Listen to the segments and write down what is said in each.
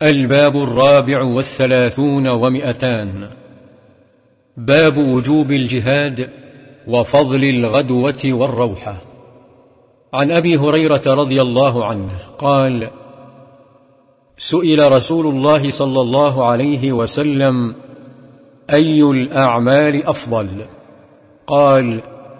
الباب 34 و200. باب وجوب الجهاد وفضل الغدوة والروحة. عن أبي هريرة رضي الله عنه قال: سئل رسول الله صلى الله عليه وسلم: أي الأعمال أفضل؟ قال: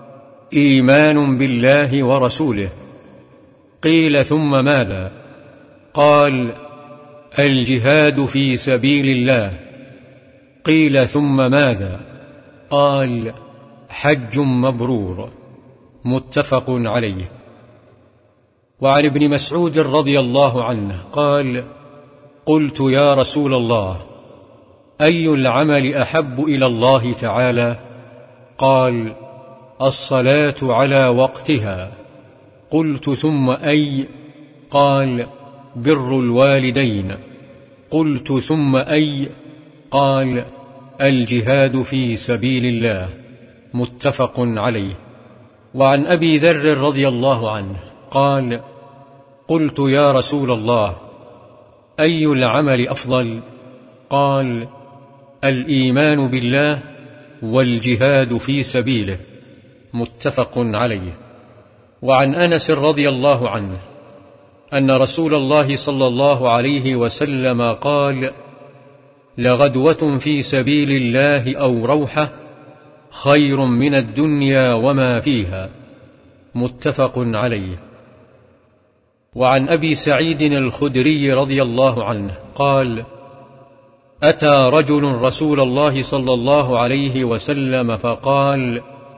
إيمان بالله ورسوله. قيل: ثم ماذا؟ قال: الجهاد في سبيل الله. قيل: ثم ماذا؟ قال: حج مبرور. متفق عليه. وعن ابن مسعود رضي الله عنه قال: قلت: يا رسول الله، أي العمل أحب إلى الله تعالى؟ قال: الصلاة على وقتها. قلت: ثم أي؟ قال: بر الوالدين. قلت: ثم أي؟ قال: الجهاد في سبيل الله. متفق عليه. وعن أبي ذر رضي الله عنه قال: قلت: يا رسول الله، أي العمل أفضل؟ قال: الإيمان بالله والجهاد في سبيله. متفق عليه. وعن أنس رضي الله عنه أن رسول الله صلى الله عليه وسلم قال: لغدوة في سبيل الله أو روحة خير من الدنيا وما فيها. متفق عليه. وعن أبي سعيد الخدري رضي الله عنه قال: أتى رجل رسول الله صلى الله عليه وسلم فقال: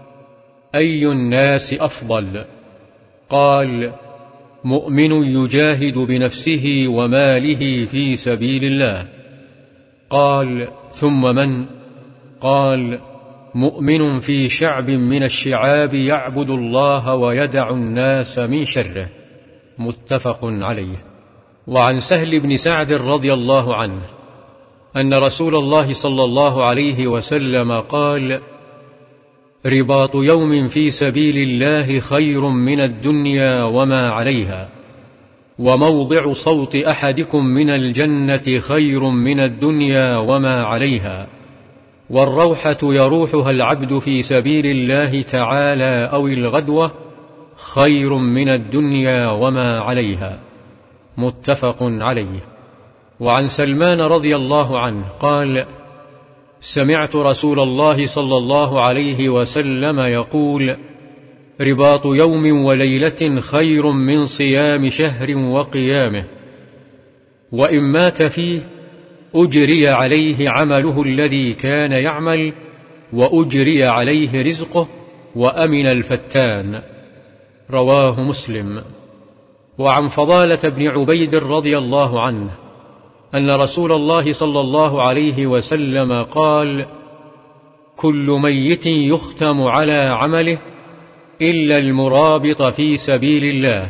أي الناس أفضل؟ قال: مؤمن يجاهد بنفسه وماله في سبيل الله. قال: ثم من؟ قال: مؤمن في شعب من الشعاب يعبد الله ويدع الناس من شره. متفق عليه. وعن سهل بن سعد رضي الله عنه أن رسول الله صلى الله عليه وسلم قال: رباط يوم في سبيل الله خير من الدنيا وما عليها، وموضع صوت أحدكم من الجنة خير من الدنيا وما عليها، والروحة يروحها العبد في سبيل الله تعالى أو الغدوة خير من الدنيا وما عليها. متفق عليه. وعن سلمان رضي الله عنه قال: سمعت رسول الله صلى الله عليه وسلم يقول: رباط يوم وليلة خير من صيام شهر وقيامه، وإن مات فيه أجري عليه عمله الذي كان يعمل، وأجري عليه رزقه، وأمن الفتان. رواه مسلم. وعن فضالة بن عبيد رضي الله عنه أن رسول الله صلى الله عليه وسلم قال: كل ميت يختم على عمله إلا المرابط في سبيل الله،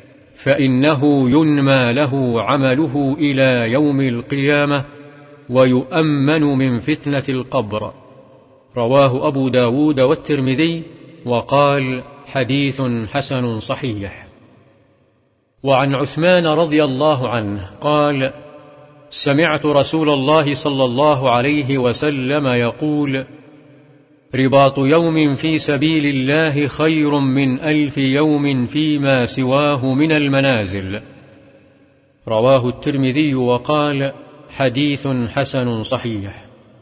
فإنه ينمى له عمله إلى يوم القيامة ويؤمن من فتنة القبر. رواه أبو داود والترمذي، وقال: حديث حسن صحيح. وعن عثمان رضي الله عنه قال: سمعت رسول الله صلى الله عليه وسلم يقول: رباط يوم في سبيل الله خير من 1000 يوم فيما سواه من المنازل. رواه الترمذي، وقال: حديث حسن صحيح.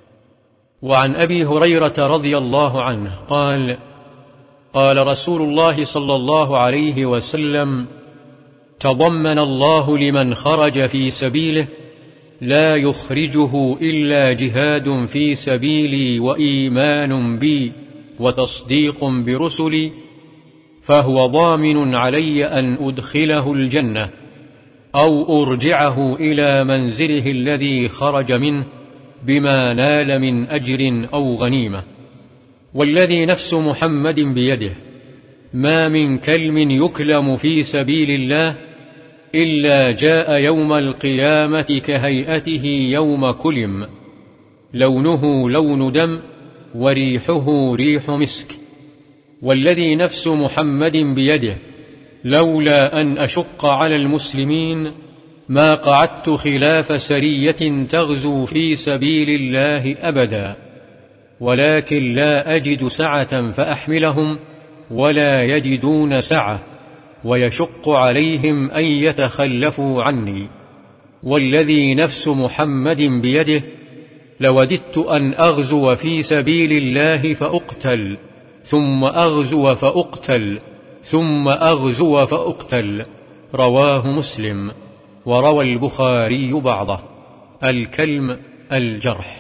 وعن أبي هريرة رضي الله عنه قال: قال رسول الله صلى الله عليه وسلم: تضمن الله لمن خرج في سبيله لا يخرجه إلا جهاد في سبيلي وإيمان بي وتصديق برسلي، فهو ضامن علي أن أدخله الجنة أو أرجعه إلى منزله الذي خرج منه بما نال من أجر أو غنيمة. والذي نفس محمد بيده ما من كلم يكلم في سبيل الله إلا جاء يوم القيامة كهيئته يوم كلم، لونه لون دم وريحه ريح مسك. والذي نفس محمد بيده لولا أن أشق على المسلمين ما قعدت خلاف سرية تغزو في سبيل الله أبدا، ولكن لا أجد سعة فأحملهم ولا يجدون سعة، ويشق عليهم أن يتخلفوا عني، والذي نفس محمد بيده لوددت أن أغزو في سبيل الله فأقتل، ثم أغزو فأقتل، ثم أغزو فأقتل. رواه مسلم. وروى البخاري بعضه. الكلم الجرح.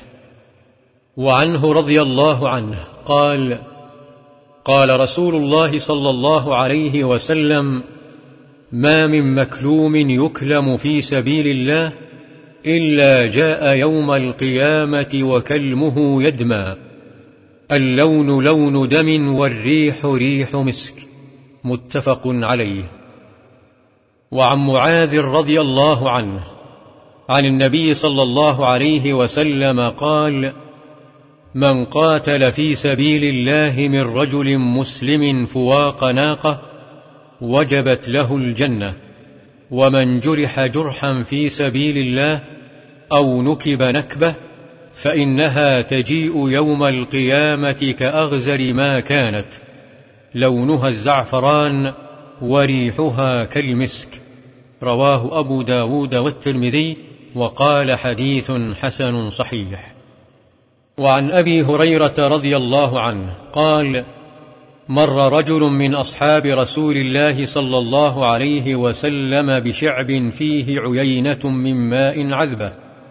وعنه رضي الله عنه قال: قال رسول الله صلى الله عليه وسلم: ما من مكلوم يكلم في سبيل الله إلا جاء يوم القيامة وكلمه يدمى، اللون لون دم والريح ريح مسك. متفق عليه. وعن معاذ رضي الله عنه عن النبي صلى الله عليه وسلم قال: من قاتل في سبيل الله من رجل مسلم فواق ناقة وجبت له الجنة، ومن جرح جرحا في سبيل الله أو نكب نكبة فإنها تجيء يوم القيامة كأغزر ما كانت، لونها الزعفران وريحها كالمسك. رواه أبو داود والترمذي، وقال حديث حسن صحيح. وعن أبي هريرة رضي الله عنه قال: مر رجل من أصحاب رسول الله صلى الله عليه وسلم بشعب فيه عيينة من ماء عذبة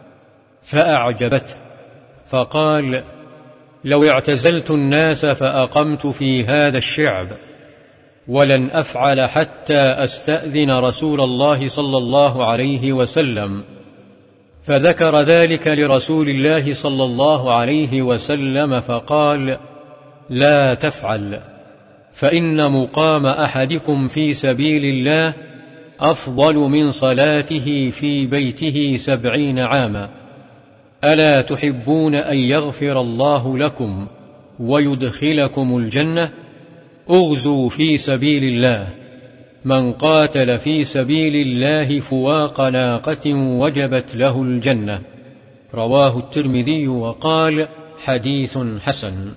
فأعجبته، فقال: لو اعتزلت الناس فأقمت في هذا الشعب، ولن أفعل حتى أستأذن رسول الله صلى الله عليه وسلم. فذكر ذلك لرسول الله صلى الله عليه وسلم فقال: لا تفعل، فإن مقام أحدكم في سبيل الله أفضل من صلاته في بيته 70 عاما. ألا تحبون أن يغفر الله لكم ويدخلكم الجنة؟ اغزوا في سبيل الله. من قاتل في سبيل الله فواق ناقة وجبت له الجنة. رواه الترمذي، وقال: حديث حسن.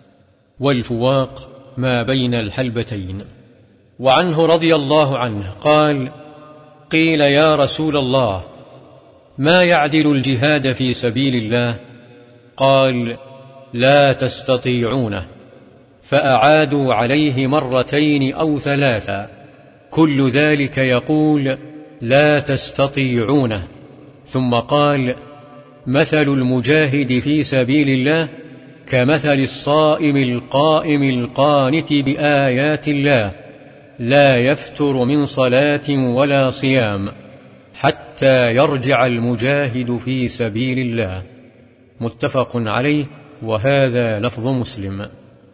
والفواق ما بين الحلبتين. وعنه رضي الله عنه قال: قيل يا رسول الله، ما يعدل الجهاد في سبيل الله؟ قال: لا تستطيعونه. فأعادوا عليه 2 أو 3، كل ذلك يقول: لا تستطيعونه. ثم قال: مثل المجاهد في سبيل الله كمثل الصائم القائم القانت بآيات الله، لا يفتر من صلاة ولا صيام حتى يرجع المجاهد في سبيل الله. متفق عليه، وهذا لفظ مسلم.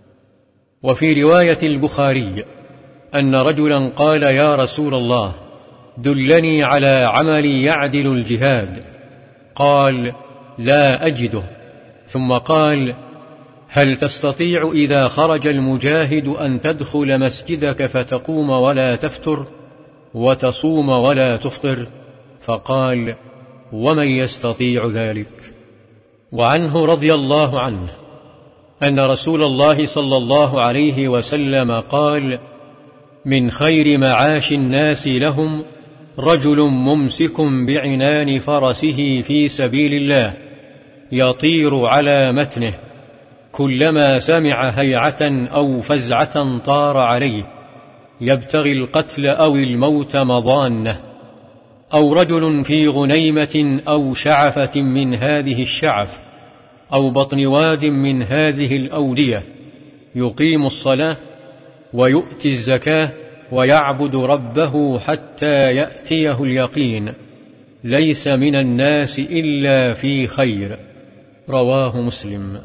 وفي رواية البخاري أن رجلا قال: يا رسول الله، دلني على عمل يعدل الجهاد. قال: لا أجده. ثم قال: هل تستطيع إذا خرج المجاهد أن تدخل مسجدك فتقوم ولا تفتر، وتصوم ولا تفطر؟ فقال: ومن يستطيع ذلك؟ وعنه رضي الله عنه أن رسول الله صلى الله عليه وسلم قال: من خير معاش الناس لهم رجل ممسك بعنان فرسه في سبيل الله يطير على متنه، كلما سمع هيعة أو فزعة طار عليه يبتغي القتل أو الموت مضانه. أو رجل في غنيمة أو شعفة من هذه الشعف، أو بطن واد من هذه الأودية، يقيم الصلاة ويؤتي الزكاة ويعبد ربه حتى يأتيه اليقين، ليس من الناس إلا في خير. رواه مسلم.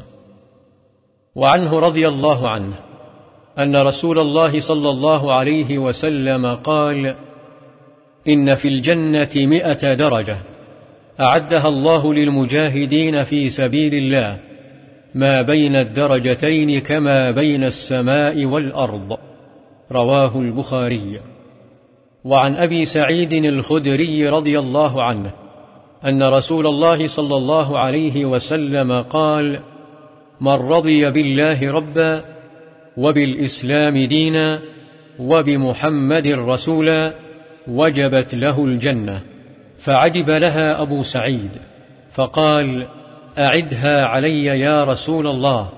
وعنه رضي الله عنه أن رسول الله صلى الله عليه وسلم قال: إن في الجنة 100 درجة أعدها الله للمجاهدين في سبيل الله، ما بين الدرجتين كما بين السماء والأرض. رواه البخاري. وعن أبي سعيد الخدري رضي الله عنه أن رسول الله صلى الله عليه وسلم قال: من رضي بالله ربا وبالإسلام دينا وبمحمد رسولا وجبت له الجنة. فعجب لها أبو سعيد فقال: أعدها علي يا رسول الله.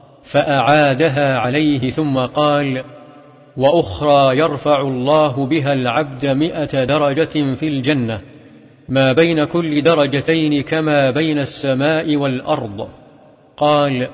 فأعادها عليه ثم قال: وأخرى يرفع الله بها العبد 100 درجة في الجنة، ما بين كل درجتين كما بين السماء والأرض. قال: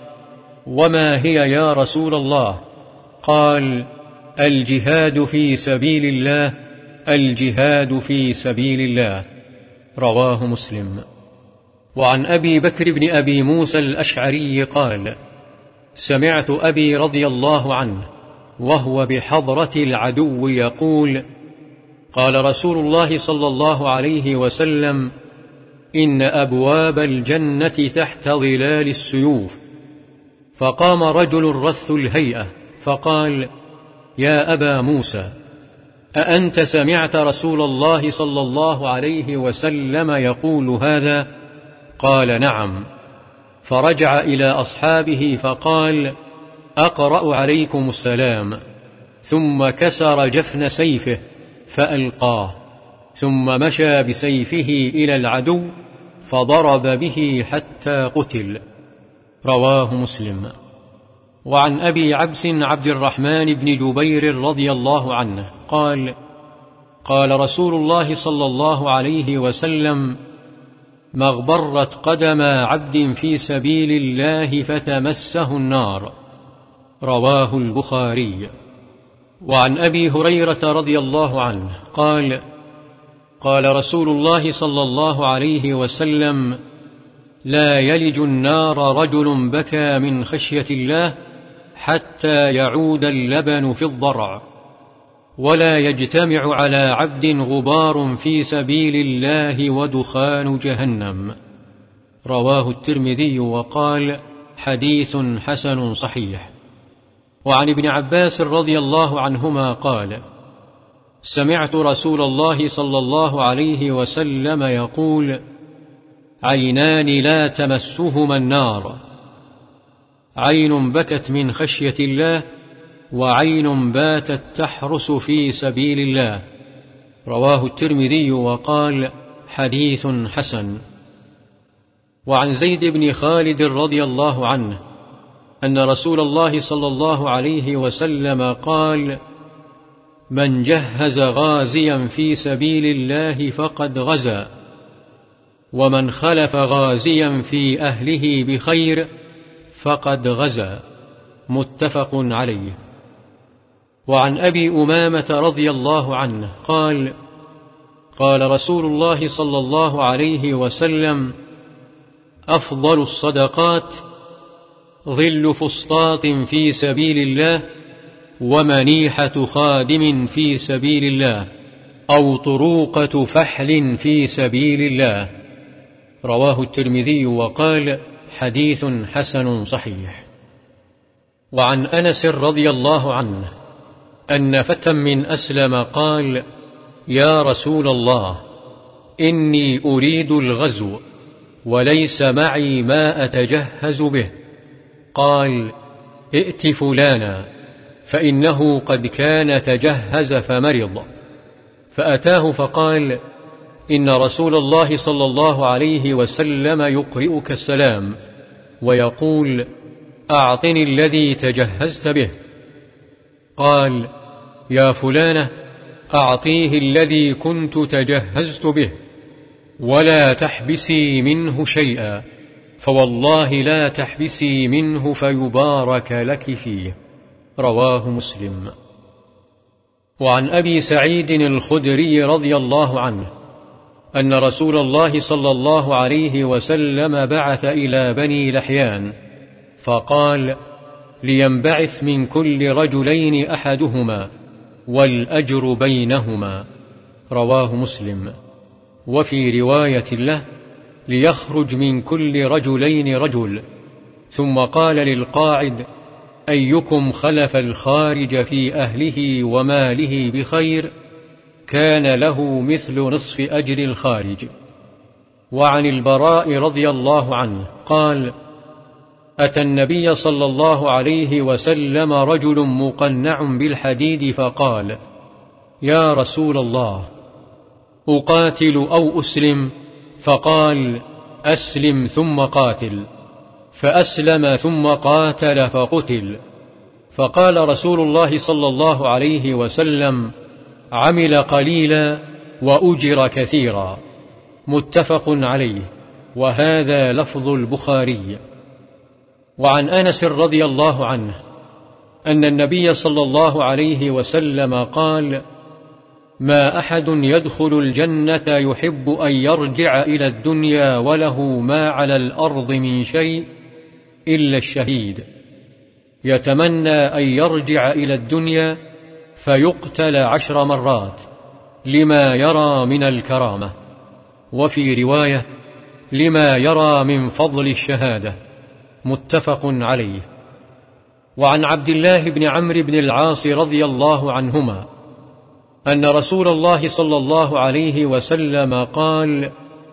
وما هي يا رسول الله؟ قال: الجهاد في سبيل الله، الجهاد في سبيل الله. رواه مسلم. وعن أبي بكر بن أبي موسى الأشعري قال: سمعت أبي رضي الله عنه وهو بحضرة العدو يقول: قال رسول الله صلى الله عليه وسلم: إن أبواب الجنة تحت ظلال السيوف. فقام رجل رث الهيئة فقال: يا أبا موسى، أأنت سمعت رسول الله صلى الله عليه وسلم يقول هذا؟ قال: نعم. فرجع إلى أصحابه فقال: أقرأ عليكم السلام. ثم كسر جفن سيفه فألقاه، ثم مشى بسيفه إلى العدو فضرب به حتى قتل. رواه مسلم. وعن أبي عبس عبد الرحمن بن جبير رضي الله عنه قال: قال رسول الله صلى الله عليه وسلم: ما اغبرت قدم عبد في سبيل الله فتمسه النار. رواه البخاري. وعن أبي هريرة رضي الله عنه قال: قال رسول الله صلى الله عليه وسلم: لا يلج النار رجل بكى من خشية الله حتى يعود اللبن في الضرع، ولا يجتمع على عبد غبار في سبيل الله ودخان جهنم. رواه الترمذي وقال: حديث حسن صحيح. وعن ابن عباس رضي الله عنهما قال: سمعت رسول الله صلى الله عليه وسلم يقول: عينان لا تمسهما النار، عين بكت من خشية الله، وعين باتت تحرس في سبيل الله. رواه الترمذي وقال: حديث حسن. وعن زيد بن خالد رضي الله عنه أن رسول الله صلى الله عليه وسلم قال: من جهز غازيا في سبيل الله فقد غزا، ومن خلف غازيا في أهله بخير فقد غزا. متفق عليه. وعن أبي أمامة رضي الله عنه قال: قال رسول الله صلى الله عليه وسلم: أفضل الصدقات ظل فسطاط في سبيل الله، ومنيحة خادم في سبيل الله، أو طروقة فحل في سبيل الله. رواه الترمذي وقال: حديث حسن صحيح. وعن أنس رضي الله عنه أن فتى من أسلم قال: يا رسول الله، إني أريد الغزو وليس معي ما أتجهز به. قال: ائت فلانا فإنه قد كان تجهز فمرض. فأتاه فقال: إن رسول الله صلى الله عليه وسلم يقرئك السلام ويقول: أعطني الذي تجهزت به. قال: يا فلانة، أعطيه الذي كنت تجهزت به، ولا تحبسي منه شيئا، فوالله لا تحبسي منه فيبارك لك فيه. رواه مسلم. وعن أبي سعيد الخدري رضي الله عنه أن رسول الله صلى الله عليه وسلم بعث إلى بني لحيان فقال: لينبعث من كل رجلين أحدهما والأجر بينهما. رواه مسلم. وفي رواية له: ليخرج من كل رجلين رجل. ثم قال للقاعد: أيكم خلف الخارج في أهله وماله بخير؟ كان له مثل نصف أجر الخارج. وعن البراء رضي الله عنه قال: أتى النبي صلى الله عليه وسلم رجل مقنع بالحديد فقال: يا رسول الله، أقاتل أو أسلم؟ فقال: أسلم ثم قاتل. فأسلم ثم قاتل فقتل. فقال رسول الله صلى الله عليه وسلم: عمل قليلا وأجر كثيرا. متفق عليه، وهذا لفظ البخاري. وعن أنس رضي الله عنه أن النبي صلى الله عليه وسلم قال: ما أحد يدخل الجنة يحب أن يرجع إلى الدنيا وله ما على الأرض من شيء إلا الشهيد، يتمنى أن يرجع إلى الدنيا فيقتل 10 مرات لما يرى من الكرامة، وفي رواية: لما يرى من فضل الشهادة. متفق عليه. وعن عبد الله بن عمرو بن العاص رضي الله عنهما أن رسول الله صلى الله عليه وسلم قال: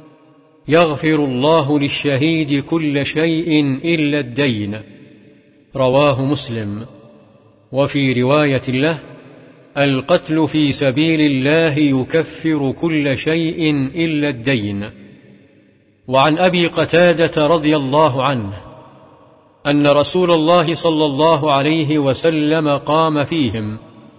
يغفر الله للشهيد كل شيء إلا الدين. رواه مسلم. وفي رواية له: القتل في سبيل الله يكفر كل شيء إلا الدين. وعن أبي قتادة رضي الله عنه أن رسول الله صلى الله عليه وسلم قام فيهم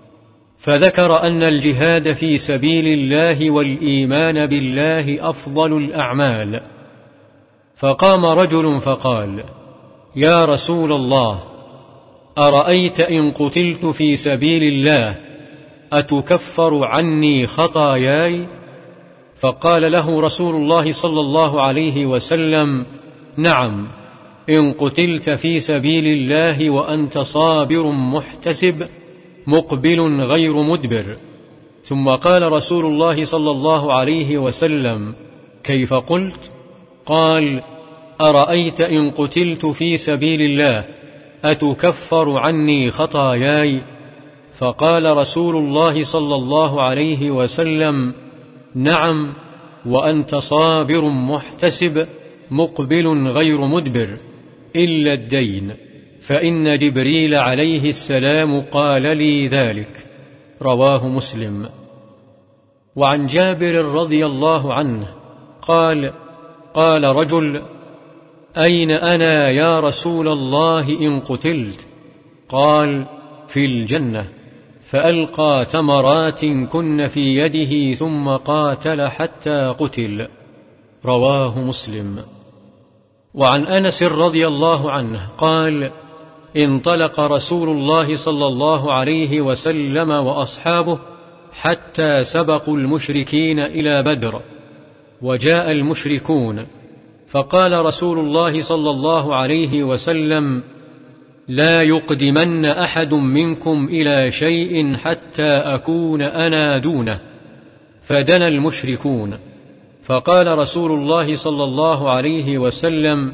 فذكر أن الجهاد في سبيل الله والإيمان بالله أفضل الأعمال، فقام رجل فقال: يا رسول الله، أرأيت إن قتلت في سبيل الله أتكفر عني خطاياي؟ فقال له رسول الله صلى الله عليه وسلم: نعم، إن قتلت في سبيل الله وأنت صابر محتسب مقبل غير مدبر. ثم قال رسول الله صلى الله عليه وسلم: كيف قلت؟ قال: أرأيت إن قتلت في سبيل الله أتكفر عني خطاياي؟ فقال رسول الله صلى الله عليه وسلم: نعم، وأنت صابر محتسب مقبل غير مدبر، إلا الدين، فإن جبريل عليه السلام قال لي ذلك. رواه مسلم. وعن جابر رضي الله عنه قال: قال رجل: أين أنا يا رسول الله إن قتلت؟ قال: في الجنة. فألقى تمرات كن في يده ثم قاتل حتى قتل. رواه مسلم. وعن أنس رضي الله عنه قال: انطلق رسول الله صلى الله عليه وسلم وأصحابه حتى سبقوا المشركين إلى بدر، وجاء المشركون، فقال رسول الله صلى الله عليه وسلم: لا يقدمن أحد منكم إلى شيء حتى أكون أنا دونه. فدنا المشركون، فقال رسول الله صلى الله عليه وسلم: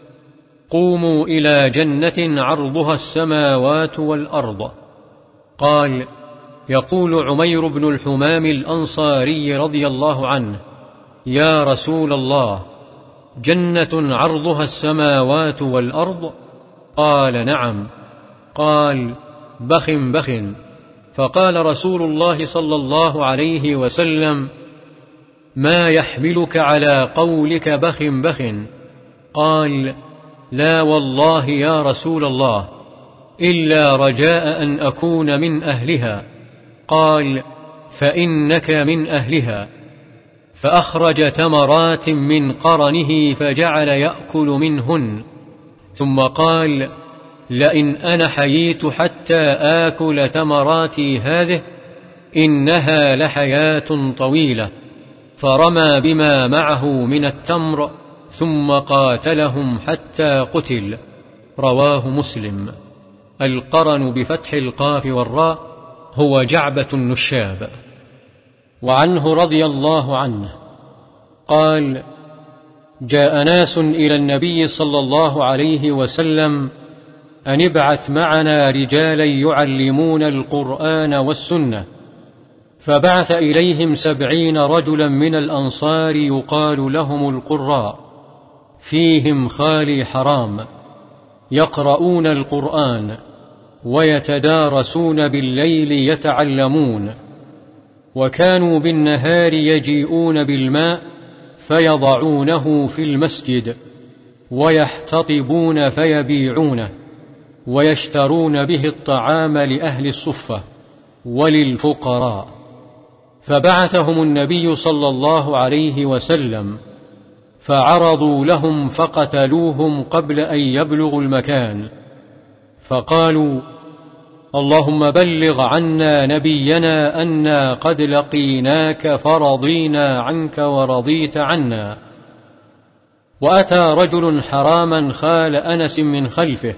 قوموا إلى جنة عرضها السماوات والأرض. قال: يقول عمير بن الحمام الأنصاري رضي الله عنه: يا رسول الله، جنة عرضها السماوات والأرض؟ قال: نعم. قال: بخ بخ. فقال رسول الله صلى الله عليه وسلم: ما يحملك على قولك بخ بخ؟ قال: لا والله يا رسول الله، إلا رجاء أن أكون من أهلها. قال: فإنك من أهلها. فأخرج تمرات من قرنه فجعل يأكل منهن، ثم قال: لئن أنا حييت حتى آكل تمراتي هذه إنها لحياة طويلة. فرمى بما معه من التمر ثم قاتلهم حتى قتل. رواه مسلم. القرن بفتح القاف والراء هو جعبة النشاب. وعنه رضي الله عنه قال: جاء ناس إلى النبي صلى الله عليه وسلم أن ابعث معنا رجالا يعلمون القرآن والسنة، فبعث إليهم 70 رجلا من الأنصار يقال لهم القراء، فيهم خالي حرام، يقرؤون القرآن ويتدارسون بالليل يتعلمون، وكانوا بالنهار يجيئون بالماء فيضعونه في المسجد ويحتطبون فيبيعونه ويشترون به الطعام لأهل الصفة وللفقراء. فبعثهم النبي صلى الله عليه وسلم فعرضوا لهم فقتلوهم قبل أن يبلغوا المكان، فقالوا: اللهم بلغ عنا نبينا أنا قد لقيناك فرضينا عنك ورضيت عنا. وأتى رجل حراما خال أنس من خلفه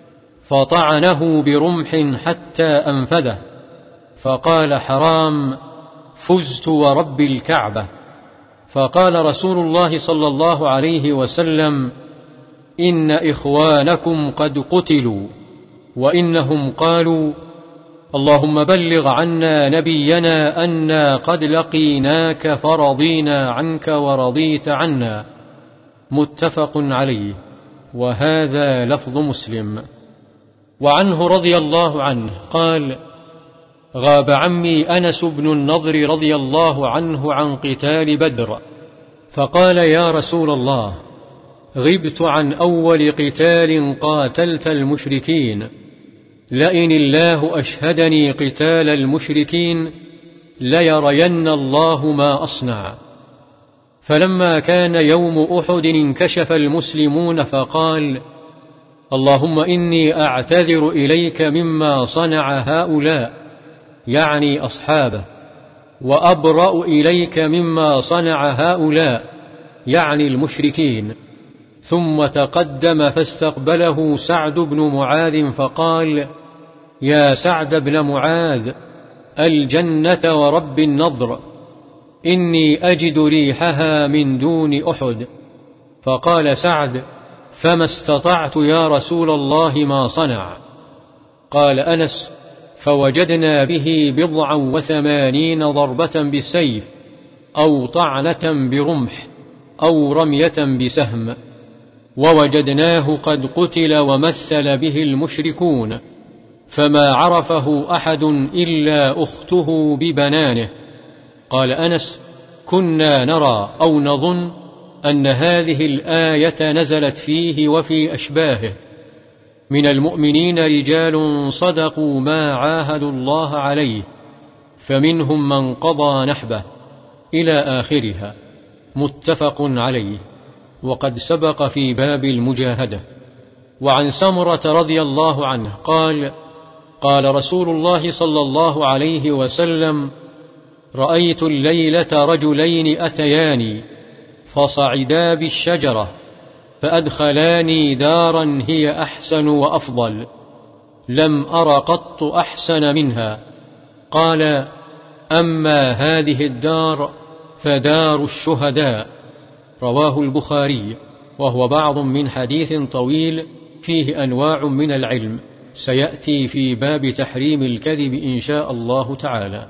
فطعنه برمح حتى أنفذه، فقال حرام: فزت ورب الكعبة. فقال رسول الله صلى الله عليه وسلم: إن إخوانكم قد قتلوا، وإنهم قالوا: اللهم بلغ عنا نبينا أنا قد لقيناك فرضينا عنك ورضيت عنا. متفق عليه، وهذا لفظ مسلم. وعنه رضي الله عنه قال: غاب عمي أنس بن النضر رضي الله عنه عن قتال بدر، فقال: يا رسول الله، غبت عن أول قتال قاتلت المشركين، لئن الله أشهدني قتال المشركين ليرين الله ما أصنع. فلما كان يوم أحد انكشف المسلمون فقال: اللهم إني أعتذر إليك مما صنع هؤلاء، يعني أصحابه، وأبرأ إليك مما صنع هؤلاء، يعني المشركين. ثم تقدم فاستقبله سعد بن معاذ فقال: يا سعد بن معاذ، الجنة ورب النضر، إني أجد ريحها من دون أحد. فقال سعد: فما استطعت يا رسول الله ما صنع. قال أنس: فوجدنا به 80 ضربة بالسيف، أو طعنة برمح، أو رمية بسهم، ووجدناه قد قتل ومثل به المشركون، فما عرفه أحد إلا أخته ببنانه. قال أنس: كنا نرى أو نظن أن هذه الآية نزلت فيه وفي أشباهه، من المؤمنين رجال صدقوا ما عاهدوا الله عليه، فمنهم من قضى نحبه، إلى آخرها. متفق عليه، وقد سبق في باب المجاهدة. وعن سمرة رضي الله عنه قال: قال رسول الله صلى الله عليه وسلم: رأيت الليلة رجلين أتياني فصعدا بالشجرة فأدخلاني دارا هي أحسن وأفضل، لم أر قط أحسن منها. قال: أما هذه الدار فدار الشهداء. رواه البخاري، وهو بعض من حديث طويل فيه أنواع من العلم، سيأتي في باب تحريم الكذب إن شاء الله تعالى.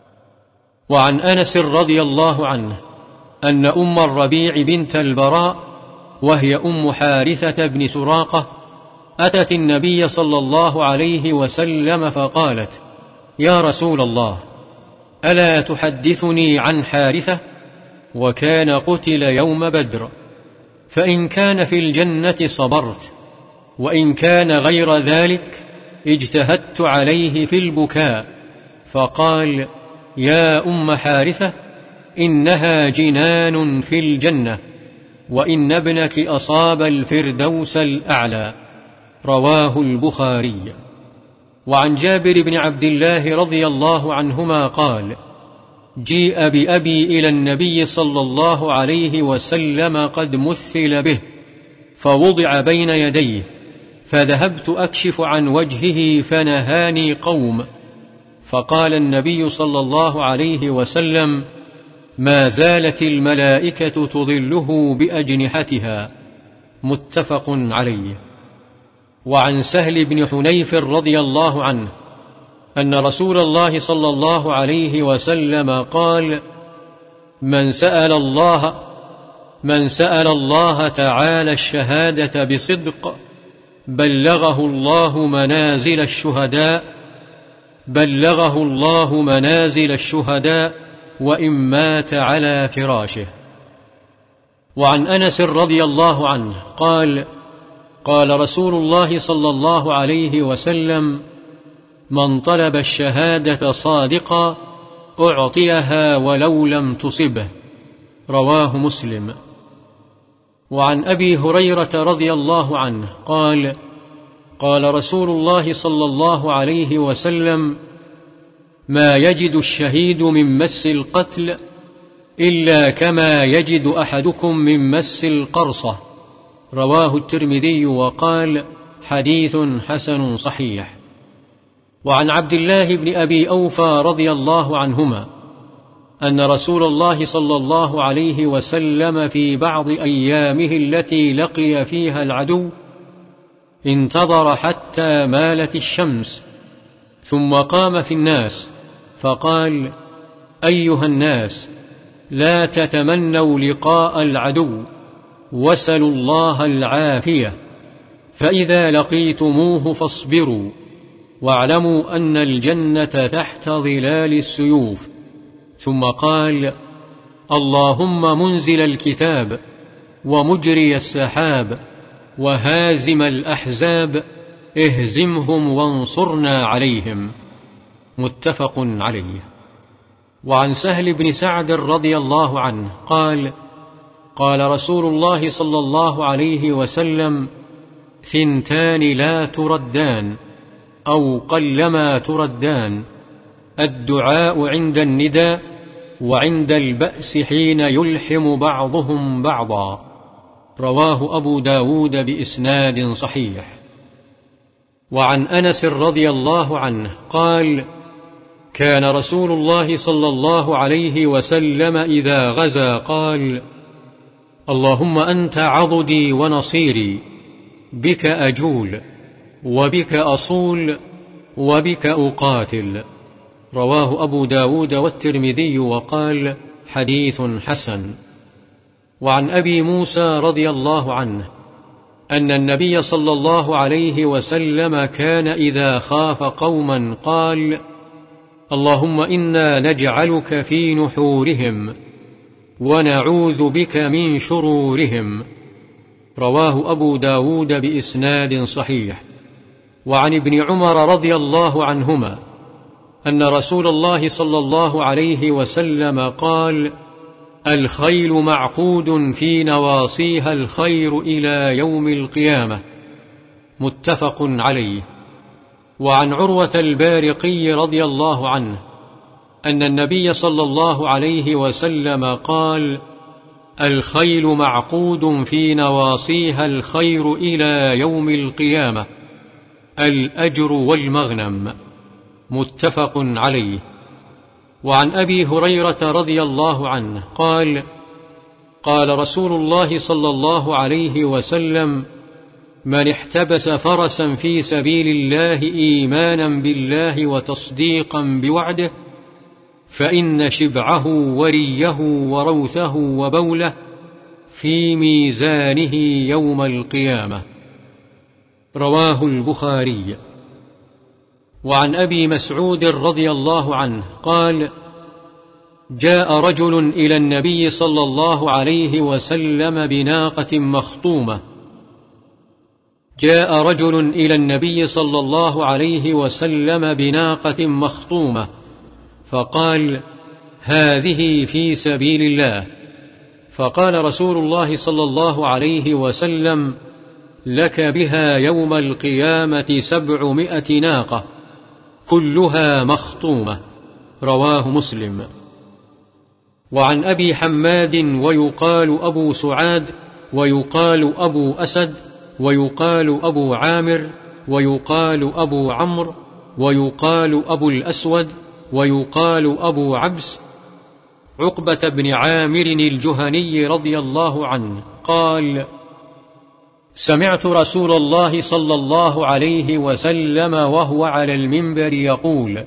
وعن أنس رضي الله عنه أن أم الربيع بنت البراء، وهي أم حارثة بن سراقة، أتت النبي صلى الله عليه وسلم فقالت: يا رسول الله، ألا تحدثني عن حارثة؟ وكان قتل يوم بدر، فإن كان في الجنة صبرت، وإن كان غير ذلك اجتهدت عليه في البكاء. فقال: يا أم حارثة، إنها جنان في الجنة، وإن ابنك أصاب الفردوس الأعلى. رواه البخاري. وعن جابر بن عبد الله رضي الله عنهما قال: جيء بأبي إلى النبي صلى الله عليه وسلم قد مثل به، فوضع بين يديه، فذهبت أكشف عن وجهه فنهاني قوم، فقال النبي صلى الله عليه وسلم: ما زالت الملائكة تظله بأجنحتها. متفق عليه. وعن سهل بن حنيف رضي الله عنه أن رسول الله صلى الله عليه وسلم قال: من سأل الله تعالى الشهادة بصدق بلغه الله منازل الشهداء وإن مات على فراشه. وعن أنس رضي الله عنه قال: قال رسول الله صلى الله عليه وسلم: من طلب الشهادة صادقا أعطيها ولو لم تصبه. رواه مسلم. وعن أبي هريرة رضي الله عنه قال: قال رسول الله صلى الله عليه وسلم: ما يجد الشهيد من مس القتل إلا كما يجد أحدكم من مس القرصة. رواه الترمذي وقال: حديث حسن صحيح. وعن عبد الله بن أبي أوفى رضي الله عنهما أن رسول الله صلى الله عليه وسلم في بعض أيامه التي لقي فيها العدو انتظر حتى مالت الشمس، ثم قام في الناس فقال: أيها الناس، لا تتمنوا لقاء العدو، واسألوا الله العافية، فإذا لقيتموه فاصبروا، واعلموا أن الجنة تحت ظلال السيوف. ثم قال: اللهم منزل الكتاب ومجري السحاب وهازم الأحزاب اهزمهم وانصرنا عليهم. متفق عليه. وعن سهل بن سعد رضي الله عنه قال: قال رسول الله صلى الله عليه وسلم: ثنتان لا تردان أو قلما تردان: الدعاء عند النداء، وعند البأس حين يلحم بعضهم بعضا. رواه أبو داود بإسناد صحيح. وعن أنس رضي الله عنه قال: كان رسول الله صلى الله عليه وسلم إذا غزا قال: اللهم أنت عضدي ونصيري، بك أجول وبك أصول وبك أقاتل. رواه أبو داود والترمذي وقال: حديث حسن. وعن أبي موسى رضي الله عنه أن النبي صلى الله عليه وسلم كان إذا خاف قوما قال: اللهم إنا نجعلك في نحورهم ونعوذ بك من شرورهم. رواه أبو داود بإسناد صحيح. وعن ابن عمر رضي الله عنهما أن رسول الله صلى الله عليه وسلم قال: الخيل معقود في نواصيها الخير إلى يوم القيامة. متفق عليه. وعن عروة البارقي رضي الله عنه أن النبي صلى الله عليه وسلم قال: الخيل معقود في نواصيها الخير إلى يوم القيامة، الأجر والمغنم. متفق عليه. وعن أبي هريرة رضي الله عنه قال: قال رسول الله صلى الله عليه وسلم: من احتبس فرسا في سبيل الله إيمانا بالله وتصديقا بوعده فإن شبعه وريه وروثه وبوله في ميزانه يوم القيامة. رواه البخاري. وعن أبي مسعود رضي الله عنه قال: جاء رجل إلى النبي صلى الله عليه وسلم بناقة مخطومة. جاء رجل إلى النبي صلى الله عليه وسلم بناقة مخطومة فقال: هذه في سبيل الله. فقال رسول الله صلى الله عليه وسلم: لك بها يوم القيامة 700 ناقة كلها مخطومة. رواه مسلم. وعن أبي حماد ويقال أبو سعاد ويقال أبو أسد ويقال أبو عامر ويقال أبو عمرو ويقال أبو الأسود ويقال أبو عبس عقبة بن عامر الجهني رضي الله عنه قال: سمعت رسول الله صلى الله عليه وسلم وهو على المنبر يقول: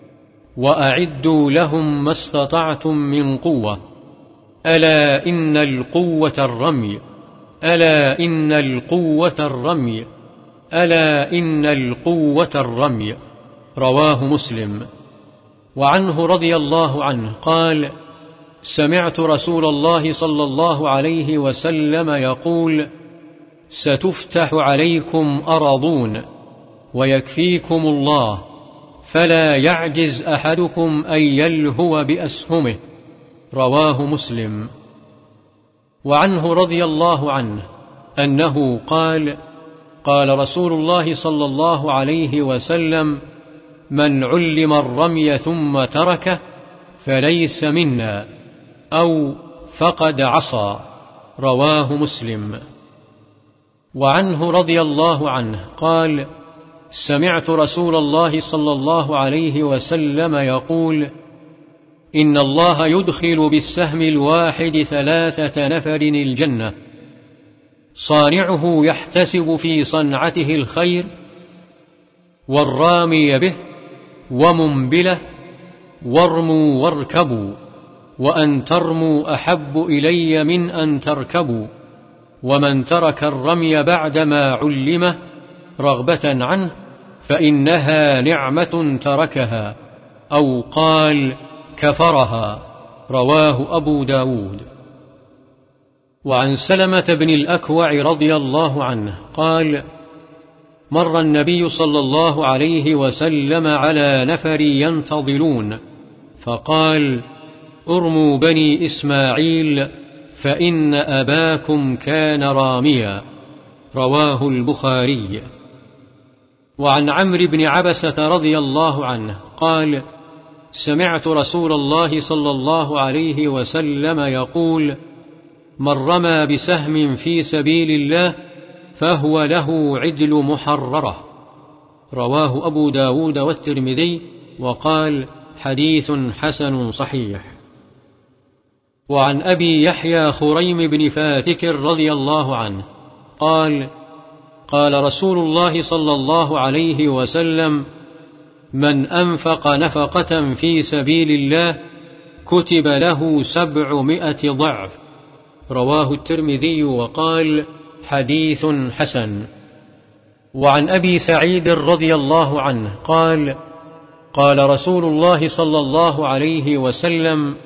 وأعدوا لهم ما استطعتم من قوة، ألا إن القوة الرمي، ألا إن القوة الرمي، ألا إن القوة الرمي. رواه مسلم. وعنه رضي الله عنه قال: سمعت رسول الله صلى الله عليه وسلم يقول: ستفتح عليكم أراضون ويكفيكم الله، فلا يعجز أحدكم أن يلهو بأسهمه. رواه مسلم. وعنه رضي الله عنه أنه قال: قال رسول الله صلى الله عليه وسلم: من علم الرمي ثم تركه فليس منا، أو فقد عصى. رواه مسلم. وعنه رضي الله عنه قال: سمعت رسول الله صلى الله عليه وسلم يقول: إن الله يدخل بالسهم الواحد 3 نفر الجنة، صانعه يحتسب في صنعته الخير، والرامي به، ومنبله، وارموا واركبوا، وأن ترموا أحب إلي من أن تركبوا. ومن ترك الرمي بعدما علمه رغبة عنه فإنها نعمة تركها، أو قال كفرها. رواه أبو داود. وعن سلمة بن الأكوع رضي الله عنه قال: مر النبي صلى الله عليه وسلم على نفر ينتظلون، فقال: ارموا بني إسماعيل فإن أباكم كان راميا. رواه البخاري. وعن عمرو بن عبسة رضي الله عنه قال: سمعت رسول الله صلى الله عليه وسلم يقول: من رمى بسهم في سبيل الله فهو له عدل محررة. رواه أبو داود والترمذي، وقال: حديث حسن صحيح. وعن أبي يحيى خريم بن فاتك رضي الله عنه قال: قال رسول الله صلى الله عليه وسلم: من أنفق نفقة في سبيل الله كتب له 700 ضعف. رواه الترمذي، وقال: حديث حسن. وعن أبي سعيد رضي الله عنه قال: قال رسول الله صلى الله عليه وسلم: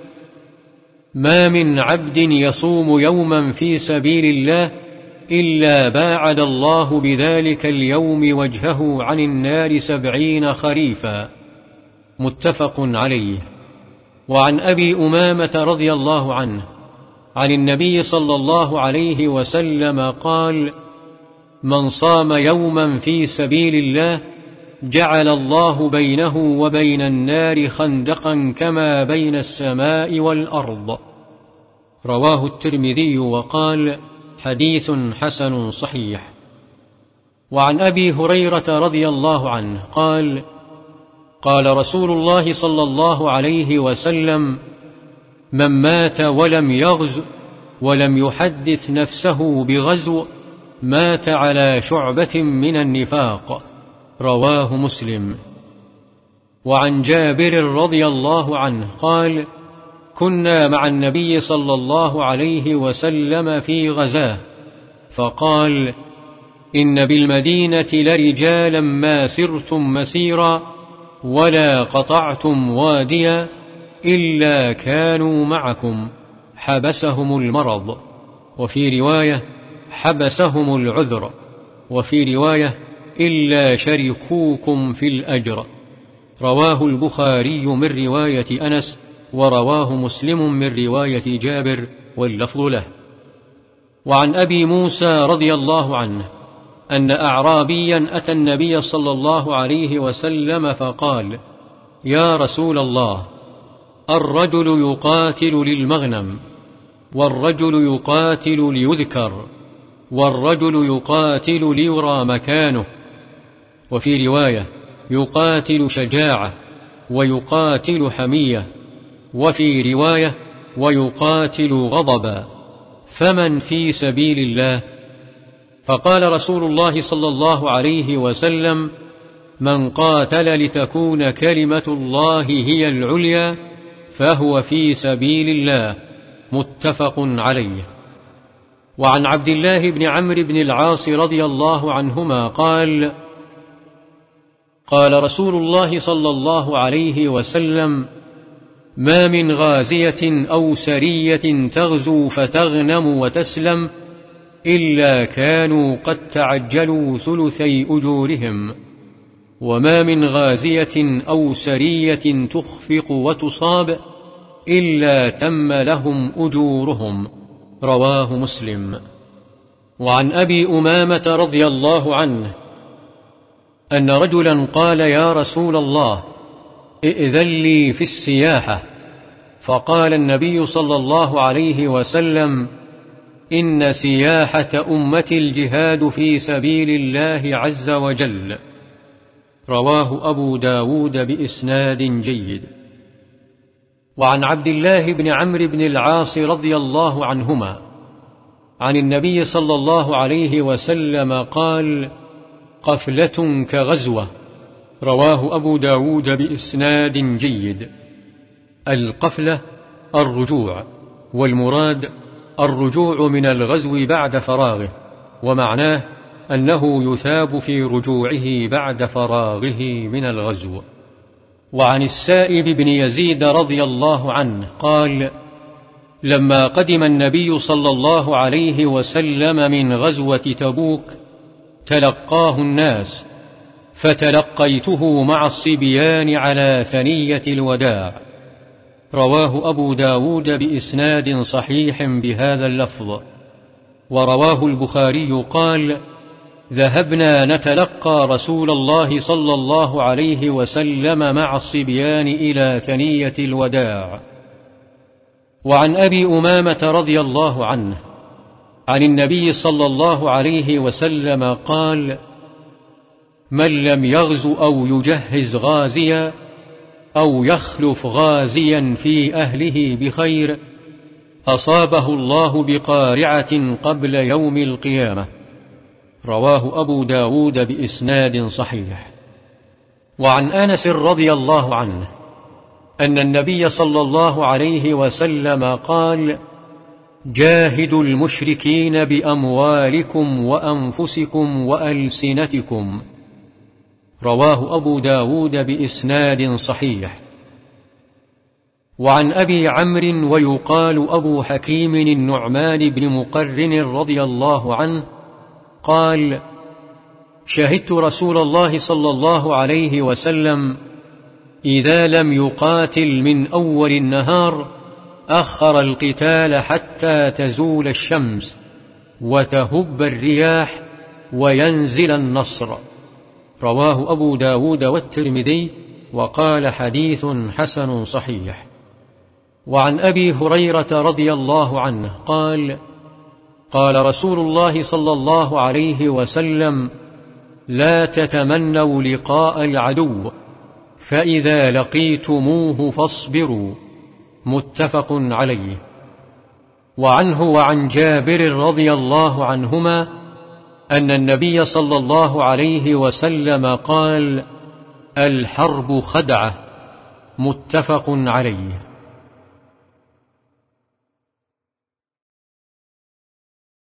ما من عبد يصوم يوما في سبيل الله إلا باعد الله بذلك اليوم وجهه عن النار 70 خريفا. متفق عليه. وعن أبي أمامة رضي الله عنه عن النبي صلى الله عليه وسلم قال: من صام يوما في سبيل الله جعل الله بينه وبين النار خندقا كما بين السماء والأرض. رواه الترمذي، وقال: حديث حسن صحيح. وعن أبي هريرة رضي الله عنه قال: قال رسول الله صلى الله عليه وسلم: من مات ولم يغز ولم يحدث نفسه بغزو مات على شعبة من النفاق. رواه مسلم. وعن جابر رضي الله عنه قال: كنا مع النبي صلى الله عليه وسلم في غزاه، فقال: إن بالمدينة لرجالا ما سرتم مسيرا ولا قطعتم واديا إلا كانوا معكم، حبسهم المرض، وفي رواية حبسهم العذر، وفي رواية إلا شركوكم في الأجر. رواه البخاري من رواية أنس، ورواه مسلم من رواية جابر، واللفظ له. وعن أبي موسى رضي الله عنه أن أعرابيا أتى النبي صلى الله عليه وسلم فقال: يا رسول الله، الرجل يقاتل للمغنم، والرجل يقاتل ليذكر، والرجل يقاتل ليرى مكانه، وفي رواية يقاتل شجاعة، ويقاتل حمية، وفي رواية ويقاتل غضبا، فمن في سبيل الله؟ فقال رسول الله صلى الله عليه وسلم: من قاتل لتكون كلمة الله هي العليا فهو في سبيل الله. متفق عليه. وعن عبد الله بن عمرو بن العاص رضي الله عنهما قال: قال رسول الله صلى الله عليه وسلم: ما من غازية أو سرية تغزو فتغنم وتسلم إلا كانوا قد تعجلوا ثلثي أجورهم، وما من غازية أو سرية تخفق وتصاب إلا تم لهم أجورهم. رواه مسلم. وعن أبي أمامة رضي الله عنه أن رجلا قال: يا رسول الله، ائذن لي في السياحة. فقال النبي صلى الله عليه وسلم: إن سياحة أمتي الجهاد في سبيل الله عز وجل. رواه أبو داود بإسناد جيد. وعن عبد الله بن عمرو بن العاص رضي الله عنهما عن النبي صلى الله عليه وسلم قال: قفلة كغزوة. رواه أبو داود بإسناد جيد. القفلة الرجوع، والمراد الرجوع من الغزو بعد فراغه، ومعناه أنه يثاب في رجوعه بعد فراغه من الغزو. وعن السائب بن يزيد رضي الله عنه قال: لما قدم النبي صلى الله عليه وسلم من غزوة تبوك تلقاه الناس، فتلقيته مع الصبيان على ثنية الوداع. رواه أبو داود بإسناد صحيح بهذا اللفظ. ورواه البخاري قال: ذهبنا نتلقى رسول الله صلى الله عليه وسلم مع الصبيان إلى ثنية الوداع. وعن أبي أمامة رضي الله عنه عن النبي صلى الله عليه وسلم قال: من لم يغزو أو يجهز غازيا أو يخلف غازيا في أهله بخير أصابه الله بقارعة قبل يوم القيامة. رواه أبو داود بإسناد صحيح. وعن أنس رضي الله عنه أن النبي صلى الله عليه وسلم قال: جاهدوا المشركين بأموالكم وأنفسكم وألسنتكم. رواه أبو داود بإسناد صحيح. وعن أبي عمرو ويقال أبو حكيم النعمان بن مقرن رضي الله عنه قال: شهدت رسول الله صلى الله عليه وسلم إذا لم يقاتل من أول النهار أخر القتال حتى تزول الشمس وتهب الرياح وينزل النصر. رواه أبو داود والترمذي وقال: حديث حسن صحيح. وعن أبي هريرة رضي الله عنه قال: قال رسول الله صلى الله عليه وسلم: لا تتمنوا لقاء العدو، فإذا لقيتموه فاصبروا. متفق عليه. وعنه وعن جابر رضي الله عنهما أن النبي صلى الله عليه وسلم قال: الحرب خدعة. متفق عليه.